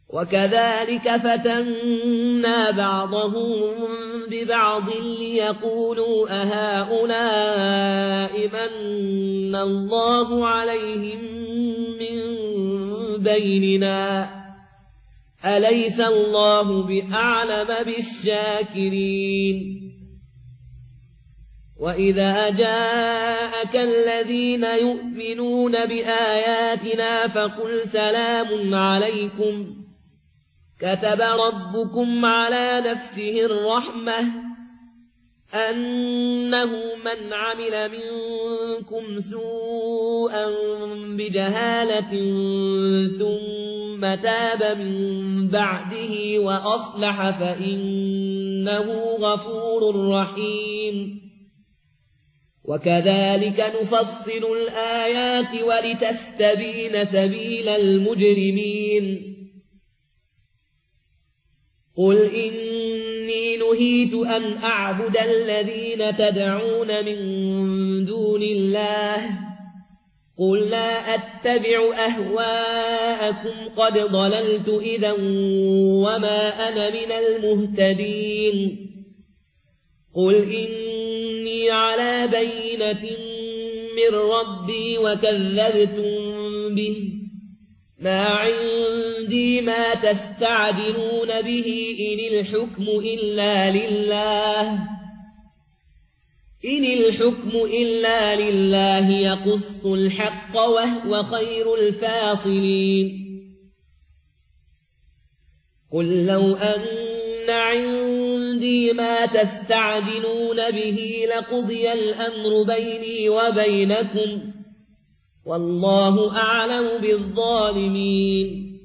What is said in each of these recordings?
وكذلك فتنا بعضهم ببعض ليقولوا أهؤلاء من الله عليهم من بيننا أليس الله بأعلم بالشاكرين وإذا جاءك الذين يؤمنون بآياتنا فقل سلام عليكم كتب ربكم على نفسه الرحمة أنه من عمل منكم سوءا بجهالة ثم تاب من بعده وأصلح فإنه غفور رحيم وكذلك نفصل الآيات ولتستبين سبيل المجرمين قل إني نهيت أن أعبد الذين تدعون من دون الله قل لا أتبع أهواءكم قد ضللت إذا وما أنا من المهتدين قل إني على بينة من ربي وكذبتم به ما عندي ما تستعجلون به إن الحكم إلا لله يقص الحق وهو خير الفاصلين قل لو أن عندي ما تستعجلون به لقضي الأمر بيني وبينكم والله أعلم بالظالمين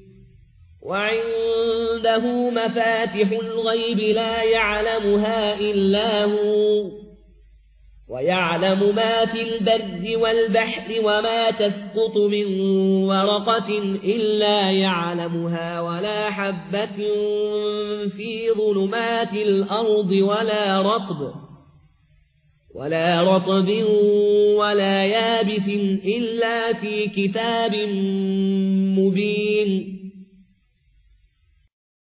وعنده مفاتح الغيب لا يعلمها إلا هو ويعلم ما في البر والبحر وما تسقط من ورقة إلا يعلمها ولا حبة في ظلمات الأرض ولا رطب ولا يابس إلا في كتاب مبين